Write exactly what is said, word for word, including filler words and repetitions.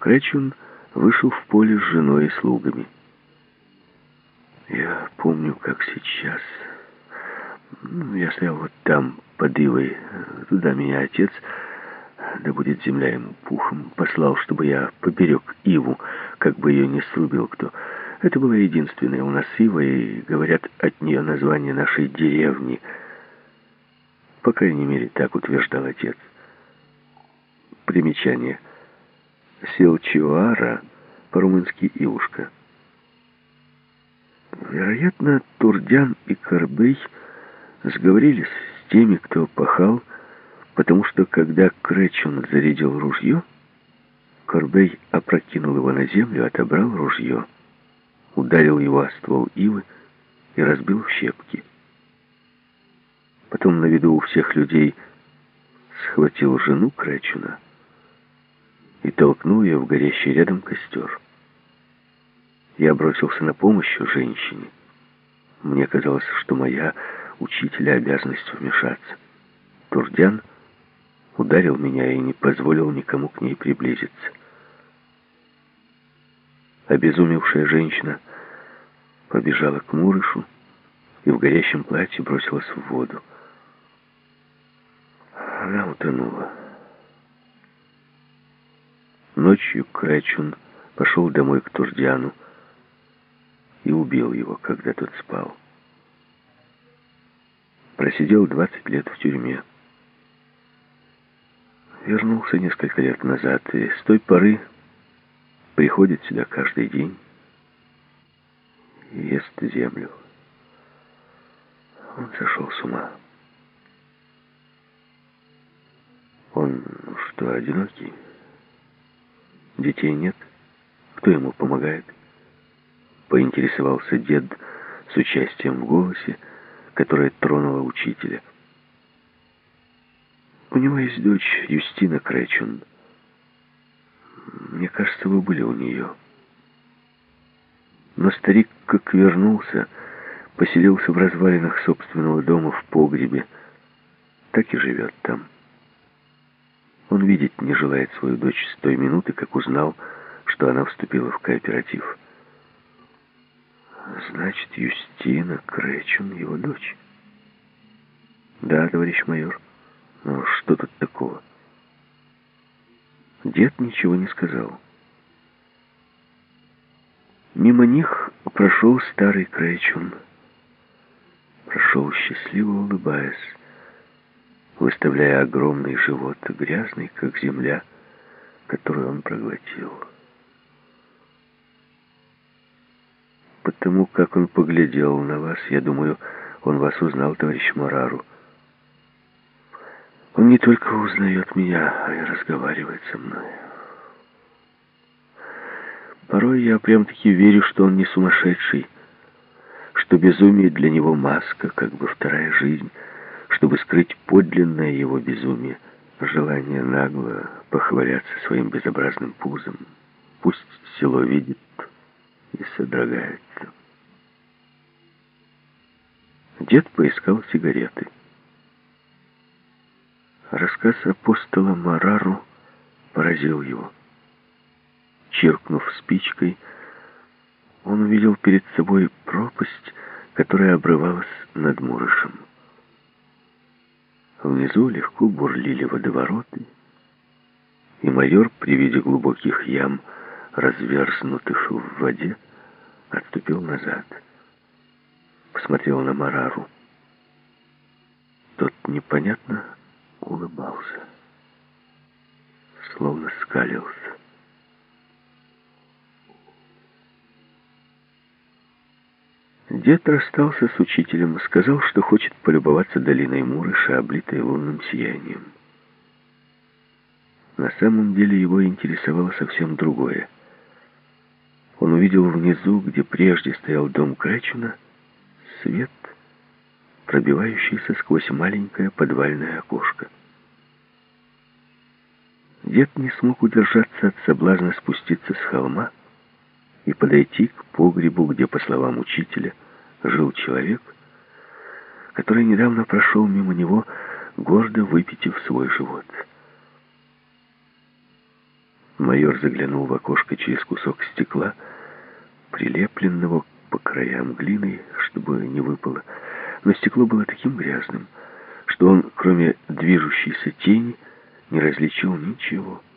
Кречун вышел в поле с женой и слугами. Я помню, как сейчас. Я стоял вот там, под ивой. Туда меня отец, да будет земля ему пухом, послал, чтобы я поберег иву, как бы ее не срубил кто. Это была единственная у нас ива, и, говорят, от нее название нашей деревни. По крайней мере, так утверждал отец. Примечание. Силчуара, по-румынски ивушка. Вероятно, Турдян и Корбей сговорились с теми, кто пахал, потому что, когда Кречун зарядил ружье, Корбей опрокинул его на землю, отобрал ружье, ударил его о ствол ивы и разбил в щепки. Потом на виду у всех людей схватил жену Кречуна и толкнул ее в горящий рядом костер. Я бросился на помощь женщине. Мне казалось, что моя учителя обязанность вмешаться. Турдян ударил меня и не позволил никому к ней приблизиться. Обезумевшая женщина побежала к Мурышу и в горящем платье бросилась в воду. Она утонула. Ночью Кречун пошел домой к Турдяну и убил его, когда тот спал. Просидел двадцать лет в тюрьме. Вернулся несколько лет назад, и с той поры приходит сюда каждый день и ест землю. Он сошел с ума. Он что, одинокий? Детей нет? Кто ему помогает? Поинтересовался дед с участием в голосе, которое тронуло учителя. У него есть дочь Юстина Кречун. Мне кажется, вы были у нее. Но старик, как вернулся, поселился в развалинах собственного дома в погребе. Так и живет там. Он видеть не желает свою дочь с той минуты, как узнал, что она вступила в кооператив. Значит, Юстина Кречун его дочь. Да, товарищ майор. Но что тут такого? Дед ничего не сказал. Мимо них прошел старый Кречун. Прошел, счастливо улыбаясь, выставляя огромный живот, грязный, как земля, которую он проглотил. Потому как он поглядел на вас, я думаю, он вас узнал, товарищ Марару. Он не только узнает меня, а и разговаривает со мной. Порой я прям-таки верю, что он не сумасшедший, что безумие для него маска, как бы вторая жизнь, чтобы скрыть подлинное его безумие, желание нагло похваляться своим безобразным пузом. Пусть село видит и содрогается. Дед поискал сигареты. Рассказ апостола Марару поразил его. Чиркнув спичкой, он увидел перед собой пропасть, которая обрывалась над Мурышем. Внизу легко бурлили водовороты, и майор при виде глубоких ям, разверзнутых в воде, отступил назад. Посмотрел на Марару. Тот непонятно улыбался, словно скалился. Дед расстался с учителем и сказал, что хочет полюбоваться долиной Мурыша, облитой лунным сиянием. На самом деле его интересовало совсем другое. Он увидел внизу, где прежде стоял дом Кречуна, свет, пробивающийся сквозь маленькое подвальное окошко. Дед не смог удержаться от соблазна спуститься с холма и подойти к погребу, где, по словам учителя, жил человек, который недавно прошел мимо него, гордо выпитив свой живот. Майор заглянул в окошко через кусок стекла, прилепленного по краям глиной, чтобы не выпало. Но стекло было таким грязным, что он, кроме движущейся тени, не различил ничего.